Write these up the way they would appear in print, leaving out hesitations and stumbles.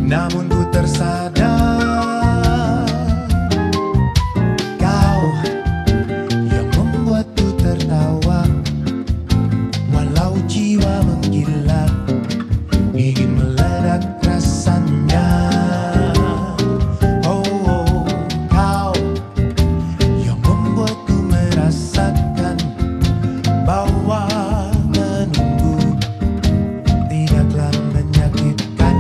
Namun ku tersadar, kau yang membuatku tertawa. Walau jiwa menggila, ingin meledak rasanya. Oh, oh, kau yang membuatku merasakan bahwa menunggu tidaklah menyakitkan.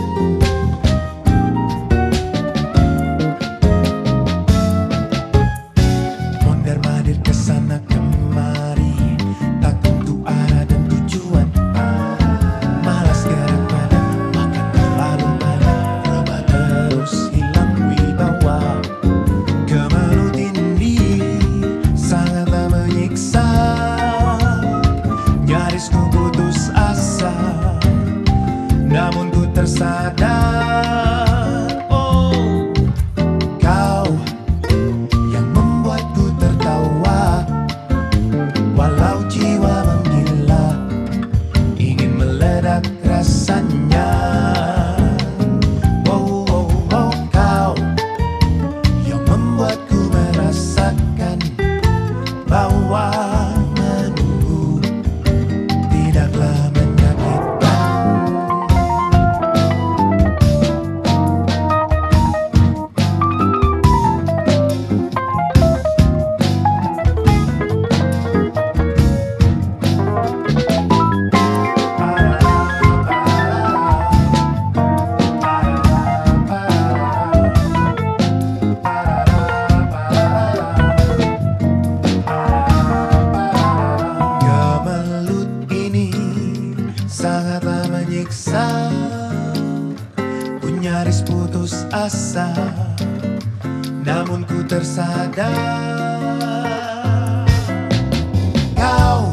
Mondar-mandir kesana kemari, tak tentu arah dan tujuan. Malas gerak badan, makan terlalu banyak, rebah terus hilang wibawa. Kemelut ini sangatlah menyiksa, nyaris ku putus asa. Namun ku tersadar, oh, kau yang membuatku tertawa. Walau jiwa menggila, ingin meledak rasanya. Oh, oh, oh, kau yang membuatku merasakan bahwa menunggu tidaklah menyakitkan. Kemelut ini sangatlah menyiksa, ku nyaris putus asa. Namun ku tersadar, kau